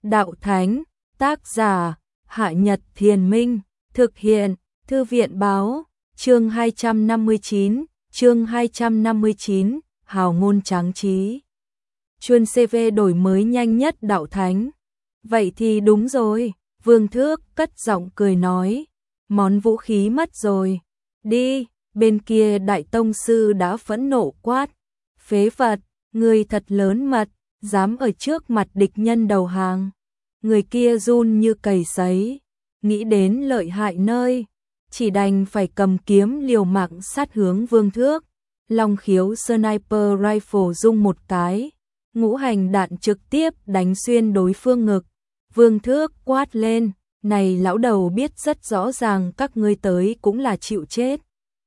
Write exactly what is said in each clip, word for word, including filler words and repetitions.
Đạo Thánh, tác giả, Hạ Nhật Thiền Minh, thực hiện, Thư viện Báo, chương hai trăm năm mươi chín, chương hai trăm năm mươi chín, hào ngôn tráng trí. Chuyên xê vê đổi mới nhanh nhất Đạo Thánh. Vậy thì đúng rồi, Vương Thước cất giọng cười nói, món vũ khí mất rồi. Đi, bên kia Đại Tông Sư đã phẫn nộ quát. Phế vật, người thật lớn mật, dám ở trước mặt địch nhân đầu hàng. Người kia run như cầy sấy, nghĩ đến lợi hại nơi, chỉ đành phải cầm kiếm liều mạng sát hướng Vương Thước. Long khiếu sniper rifle rung một cái, ngũ hành đạn trực tiếp đánh xuyên đối phương ngực. Vương Thước quát lên, này lão đầu biết rất rõ ràng các ngươi tới cũng là chịu chết.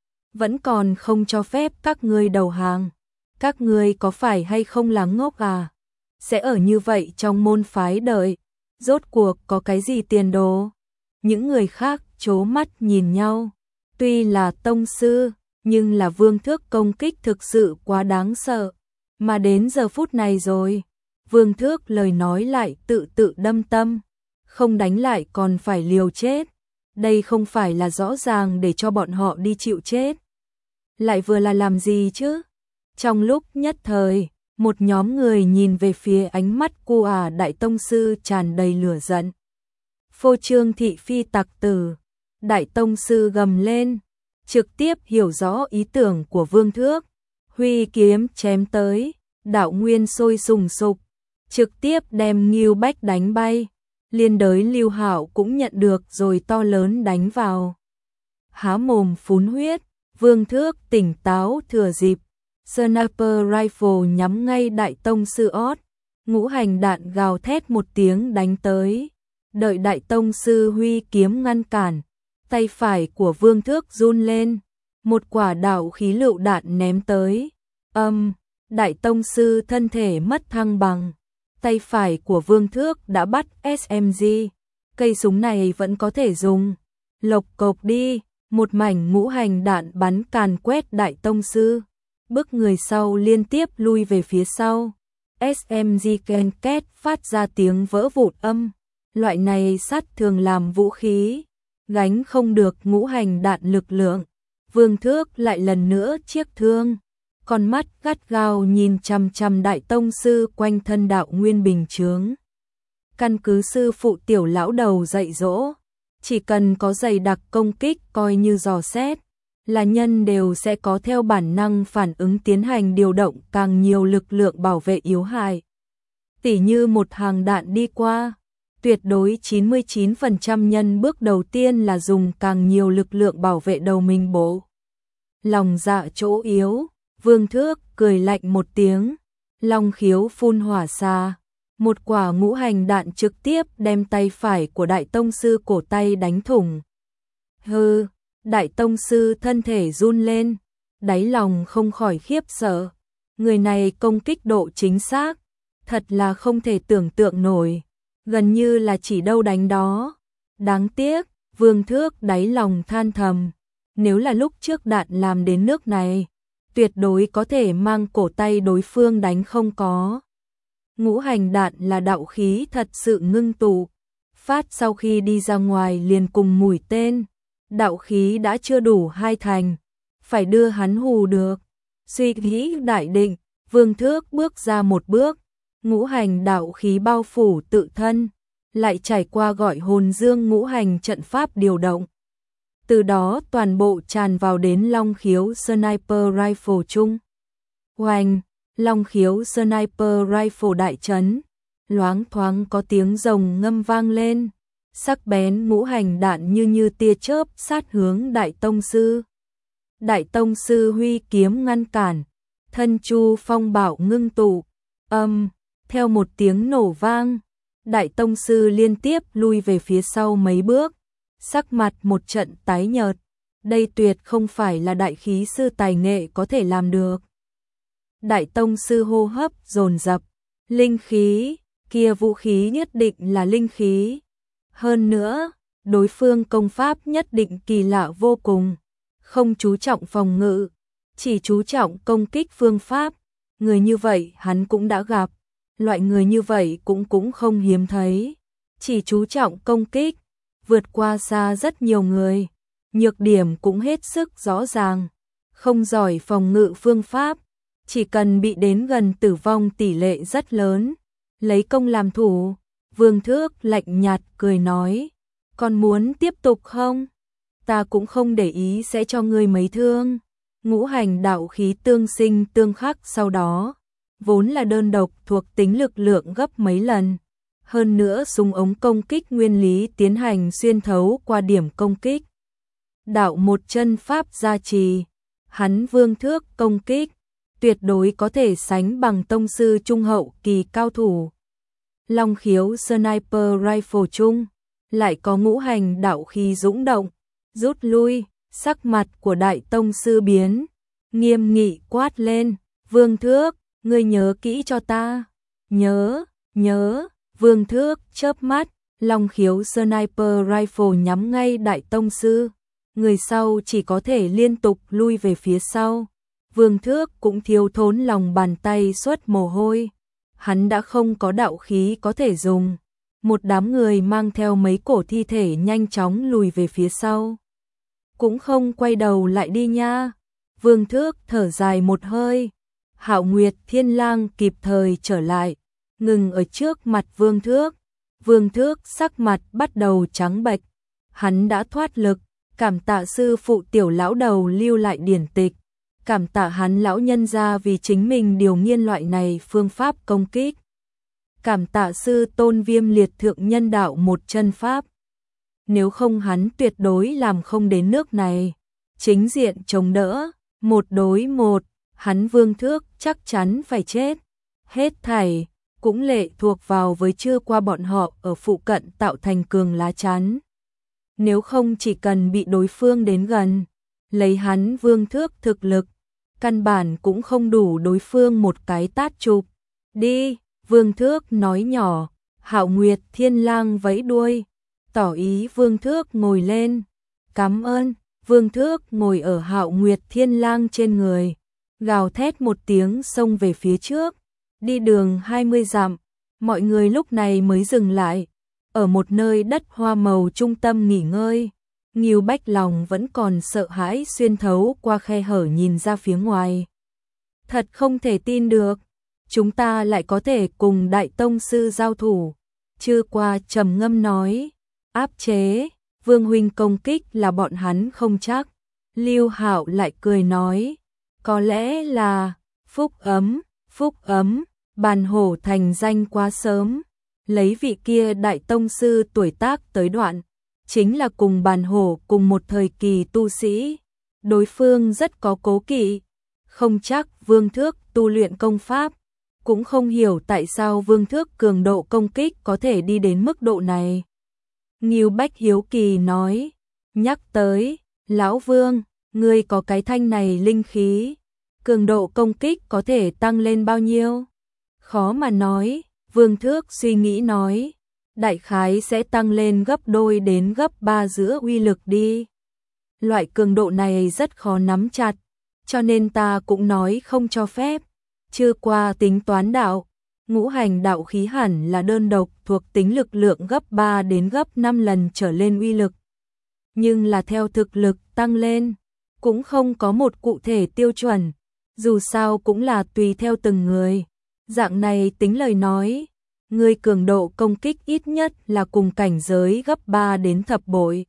Vẫn còn không cho phép các ngươi đầu hàng. Các ngươi có phải hay không là ngốc à? Sẽ ở như vậy trong môn phái đợi. Rốt cuộc có cái gì tiền đồ? Những người khác trố mắt nhìn nhau. Tuy là tông sư, nhưng là Vương Thước công kích thực sự quá đáng sợ. Mà đến giờ phút này rồi, Vương Thước lời nói lại tự tự đâm tâm. Không đánh lại còn phải liều chết. Đây không phải là rõ ràng để cho bọn họ đi chịu chết. Lại vừa là làm gì chứ? Trong lúc nhất thời, một nhóm người nhìn về phía ánh mắt cu ả Đại Tông Sư tràn đầy lửa giận. Phô trương thị phi tặc tử, Đại Tông Sư gầm lên, trực tiếp hiểu rõ ý tưởng của Vương Thước. Huy kiếm chém tới, đạo nguyên sôi sùng sục, trực tiếp đem Ngưu Bách đánh bay. Liên đới Lưu Hạo cũng nhận được rồi to lớn đánh vào. Há mồm phun huyết, Vương Thước tỉnh táo thừa dịp. Sniper rifle nhắm ngay Đại Tông Sư ót, ngũ hành đạn gào thét một tiếng đánh tới. Đợi Đại Tông Sư huy kiếm ngăn cản, tay phải của Vương Thước run lên, một quả đạo khí lựu đạn ném tới. Âm, Đại Tông Sư thân thể mất thăng bằng, tay phải của Vương Thước đã bắt ét em giê, cây súng này vẫn có thể dùng. Lộc cộc đi, một mảnh ngũ hành đạn bắn càn quét Đại Tông Sư. Bước người sau liên tiếp lui về phía sau. ét em giê ken két phát ra tiếng vỡ vụn âm. Loại này sát thường làm vũ khí, gánh không được ngũ hành đạn lực lượng. Vương Thước lại lần nữa chiếc thương, con mắt gắt gao nhìn chằm chằm Đại Tông Sư quanh thân đạo nguyên bình chướng. Căn cứ sư phụ tiểu lão đầu dạy dỗ, chỉ cần có dày đặc công kích coi như dò xét, là nhân đều sẽ có theo bản năng phản ứng tiến hành điều động càng nhiều lực lượng bảo vệ yếu hại. Tỉ như một hàng đạn đi qua, tuyệt đối chín mươi chín phần trăm nhân bước đầu tiên là dùng càng nhiều lực lượng bảo vệ đầu mình bổ. Lòng dạ chỗ yếu, Vương Thước cười lạnh một tiếng, long khiếu phun hỏa xa. Một quả ngũ hành đạn trực tiếp đem tay phải của Đại Tông Sư cổ tay đánh thủng. Hừ, Đại Tông Sư thân thể run lên, đáy lòng không khỏi khiếp sợ. Người này công kích độ chính xác, thật là không thể tưởng tượng nổi, gần như là chỉ đâu đánh đó. Đáng tiếc, Vương Thước đáy lòng than thầm, nếu là lúc trước đạn làm đến nước này, tuyệt đối có thể mang cổ tay đối phương đánh không có. Ngũ hành đạn là đạo khí thật sự ngưng tụ, phát sau khi đi ra ngoài liền cùng mũi tên. Đạo khí đã chưa đủ hai thành, phải đưa hắn hù được. Suy nghĩ đại định, Vương Thước bước ra một bước, ngũ hành đạo khí bao phủ tự thân, lại trải qua gọi hồn dương ngũ hành trận pháp điều động. Từ đó toàn bộ tràn vào đến long khiếu sniper rifle chung. Oanh, long khiếu sniper rifle đại chấn, loáng thoáng có tiếng rồng ngâm vang lên. Sắc bén ngũ hành đạn như như tia chớp sát hướng Đại Tông Sư. Đại Tông Sư huy kiếm ngăn cản, thân chu phong bảo ngưng tụ, âm, theo một tiếng nổ vang, Đại Tông Sư liên tiếp lui về phía sau mấy bước, sắc mặt một trận tái nhợt. Đây tuyệt không phải là đại khí sư tài nghệ có thể làm được. Đại Tông Sư hô hấp dồn dập, linh khí, kia vũ khí nhất định là linh khí. Hơn nữa, đối phương công pháp nhất định kỳ lạ vô cùng, không chú trọng phòng ngự, chỉ chú trọng công kích phương pháp. Người như vậy hắn cũng đã gặp, loại người như vậy cũng cũng không hiếm thấy, chỉ chú trọng công kích, vượt qua xa rất nhiều người, nhược điểm cũng hết sức rõ ràng, không giỏi phòng ngự phương pháp, chỉ cần bị đến gần tử vong tỷ lệ rất lớn, lấy công làm thủ. Vương Thước lạnh nhạt cười nói, còn muốn tiếp tục không? Ta cũng không để ý sẽ cho ngươi mấy thương. Ngũ hành đạo khí tương sinh tương khắc sau đó, vốn là đơn độc thuộc tính lực lượng gấp mấy lần. Hơn nữa súng ống công kích nguyên lý tiến hành xuyên thấu qua điểm công kích. Đạo một chân pháp gia trì, hắn Vương Thước công kích, tuyệt đối có thể sánh bằng tông sư trung hậu kỳ cao thủ. Long khiếu sniper rifle chung, lại có ngũ hành đạo khí dũng động, rút lui, sắc mặt của đại tông sư biến, nghiêm nghị quát lên, Vương Thước, ngươi nhớ kỹ cho ta. Nhớ, nhớ, Vương Thước chớp mắt, long khiếu sniper rifle nhắm ngay đại tông sư, người sau chỉ có thể liên tục lui về phía sau. Vương Thước cũng thiếu thốn lòng bàn tay xuất mồ hôi, hắn đã không có đạo khí có thể dùng. Một đám người mang theo mấy cổ thi thể nhanh chóng lùi về phía sau. Cũng không quay đầu lại đi nha. Vương Thước thở dài một hơi. Hạo Nguyệt Thiên Lang kịp thời trở lại, ngừng ở trước mặt Vương Thước. Vương Thước sắc mặt bắt đầu trắng bệch. Hắn đã thoát lực, cảm tạ sư phụ tiểu lão đầu lưu lại điển tịch. Cảm tạ hắn lão nhân gia vì chính mình điều nghiên loại này phương pháp công kích. Cảm tạ sư tôn Viêm Liệt thượng nhân đạo một chân pháp. Nếu không hắn tuyệt đối làm không đến nước này. Chính diện chống đỡ, một đối một, hắn Vương Thước chắc chắn phải chết. Hết thảy, cũng lệ thuộc vào với chưa qua bọn họ ở phụ cận tạo thành cường lá chắn. Nếu không chỉ cần bị đối phương đến gần, lấy hắn Vương Thước thực lực, căn bản cũng không đủ đối phương một cái tát chụp. Đi, Vương Thước nói nhỏ, Hạo Nguyệt Thiên Lang vẫy đuôi, tỏ ý Vương Thước ngồi lên. Cảm ơn, Vương Thước ngồi ở Hạo Nguyệt Thiên Lang trên người, gào thét một tiếng xông về phía trước. Đi đường hai mươi dặm, mọi người lúc này mới dừng lại, ở một nơi đất hoa màu trung tâm nghỉ ngơi. Ngưu Bách lòng vẫn còn sợ hãi xuyên thấu qua khe hở nhìn ra phía ngoài. Thật không thể tin được, chúng ta lại có thể cùng đại tông sư giao thủ. Chưa qua trầm ngâm nói, áp chế, Vương huynh công kích là bọn hắn không chắc. Lưu Hạo lại cười nói, có lẽ là phúc ấm, phúc ấm, bàn hổ thành danh quá sớm, lấy vị kia đại tông sư tuổi tác tới đoạn, chính là cùng bàn hổ cùng một thời kỳ tu sĩ, đối phương rất có cố kỵ, không chắc Vương Thước tu luyện công pháp, cũng không hiểu tại sao Vương Thước cường độ công kích có thể đi đến mức độ này. Ngưu Bách hiếu kỳ nói, nhắc tới, lão Vương, ngươi có cái thanh này linh khí, cường độ công kích có thể tăng lên bao nhiêu? Khó mà nói, Vương Thước suy nghĩ nói, đại khái sẽ tăng lên gấp đôi đến gấp ba giữa uy lực đi. Loại cường độ này rất khó nắm chặt, cho nên ta cũng nói không cho phép. Chưa qua tính toán đạo, ngũ hành đạo khí hẳn là đơn độc thuộc tính lực lượng gấp ba đến gấp năm lần trở lên uy lực. Nhưng là theo thực lực tăng lên, cũng không có một cụ thể tiêu chuẩn, dù sao cũng là tùy theo từng người. Dạng này tính lời nói, người cường độ công kích ít nhất là cùng cảnh giới gấp ba đến thập bội.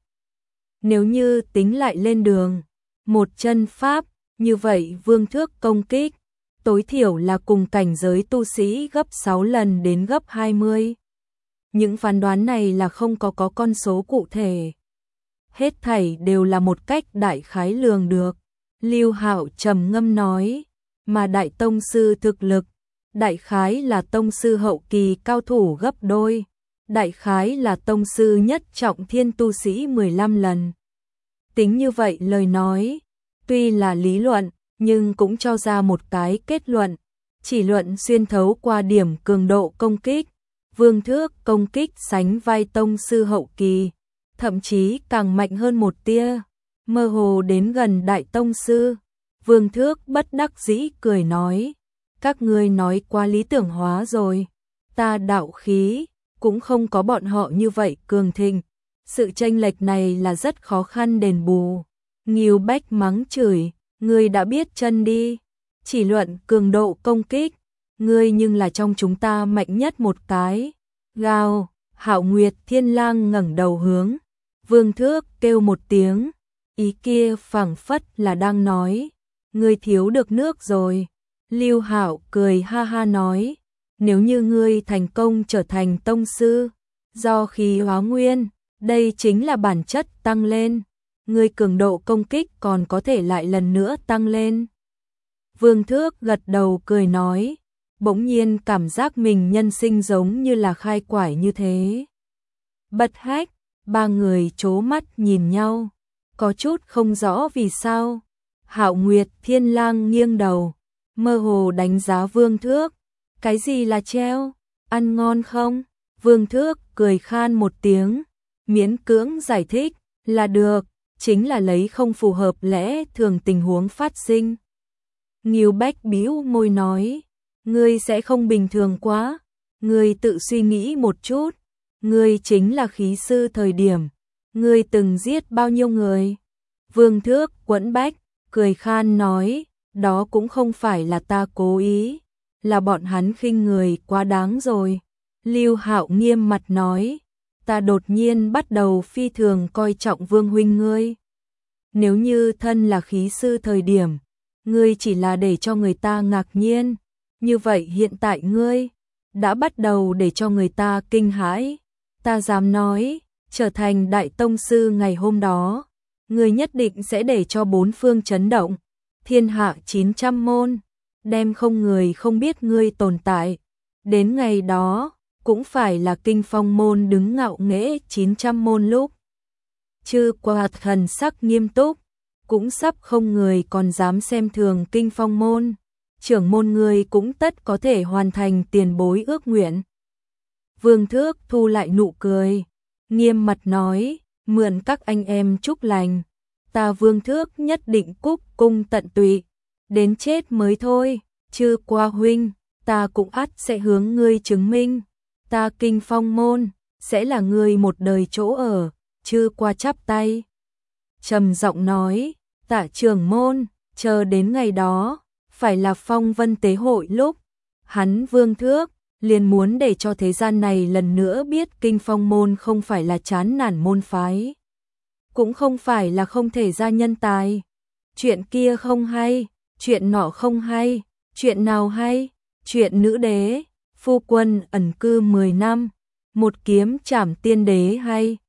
Nếu như tính lại lên đường, một chân pháp, như vậy Vương Thước công kích, tối thiểu là cùng cảnh giới tu sĩ gấp sáu lần đến gấp hai mươi. Những phán đoán này là không có có con số cụ thể. Hết thảy đều là một cách đại khái lường được. Lưu Hạo trầm ngâm nói, mà đại tông sư thực lực, đại khái là tông sư hậu kỳ cao thủ gấp đôi, đại khái là tông sư nhất trọng thiên tu sĩ mười lăm lần. Tính như vậy lời nói, tuy là lý luận, nhưng cũng cho ra một cái kết luận, chỉ luận xuyên thấu qua điểm cường độ công kích, Vương Thước công kích sánh vai tông sư hậu kỳ, thậm chí càng mạnh hơn một tia, mơ hồ đến gần đại tông sư. Vương Thước bất đắc dĩ cười nói, các ngươi nói quá lý tưởng hóa rồi. ta đạo khí cũng không có bọn họ như vậy cường thịnh. Sự chênh lệch này là rất khó khăn đền bù. Ngưu Bách mắng chửi, ngươi đã biết chân đi. Chỉ luận cường độ công kích, ngươi nhưng là trong chúng ta mạnh nhất một cái. Gào, Hạo Nguyệt Thiên Lang ngẩng đầu hướng Vương Thước kêu một tiếng, ý kia phảng phất là đang nói, ngươi thiếu được nước rồi. Lưu Hạo cười ha ha nói, nếu như ngươi thành công trở thành tông sư, do khí hóa nguyên, đây chính là bản chất tăng lên, ngươi cường độ công kích còn có thể lại lần nữa tăng lên. Vương Thước gật đầu cười nói, bỗng nhiên cảm giác mình nhân sinh giống như là khai quải như thế. Bất hách, ba người trố mắt nhìn nhau, có chút không rõ vì sao. Hạo Nguyệt Thiên Lang nghiêng đầu, mơ hồ đánh giá Vương Thước, cái gì là treo, ăn ngon không? Vương Thước cười khan một tiếng, miễn cưỡng giải thích, là được, chính là lấy không phù hợp lẽ thường tình huống phát sinh. Ngưu Bách bĩu môi nói, ngươi sẽ không bình thường quá, ngươi tự suy nghĩ một chút, ngươi chính là khí sư thời điểm, ngươi từng giết bao nhiêu người? Vương Thước quẫn bách, cười khan nói, đó cũng không phải là ta cố ý, là bọn hắn khinh người quá đáng rồi. Lưu Hạo nghiêm mặt nói, ta đột nhiên bắt đầu phi thường coi trọng Vương huynh ngươi. Nếu như thân là khí sư thời điểm, ngươi chỉ là để cho người ta ngạc nhiên, như vậy hiện tại ngươi đã bắt đầu để cho người ta kinh hãi. Ta dám nói, trở thành đại tông sư ngày hôm đó, ngươi nhất định sẽ để cho bốn phương chấn động, thiên hạ chín trăm môn, đem không người không biết ngươi tồn tại. Đến ngày đó, cũng phải là kinh phong môn đứng ngạo nghễ chín trăm môn lúc. Chư qua thần sắc nghiêm túc, cũng sắp không người còn dám xem thường kinh phong môn. Trưởng môn người cũng tất có thể hoàn thành tiền bối ước nguyện. Vương Thước thu lại nụ cười, nghiêm mặt nói, mượn các anh em chúc lành, ta Vương Thước nhất định cúc cung tận tụy, đến chết mới thôi. Chư qua huynh, ta cũng ắt sẽ hướng ngươi chứng minh, ta kinh phong môn sẽ là ngươi một đời chỗ ở. Chư qua chắp tay, trầm giọng nói, Tạ trưởng môn, chờ đến ngày đó, phải là phong vân tế hội lúc, hắn Vương Thước liền muốn để cho thế gian này lần nữa biết kinh phong môn không phải là chán nản môn phái, cũng không phải là không thể ra nhân tài. Chuyện kia không hay, chuyện nọ không hay, chuyện nào hay? Chuyện nữ đế, phu quân ẩn cư mười năm, một kiếm trảm tiên đế hay?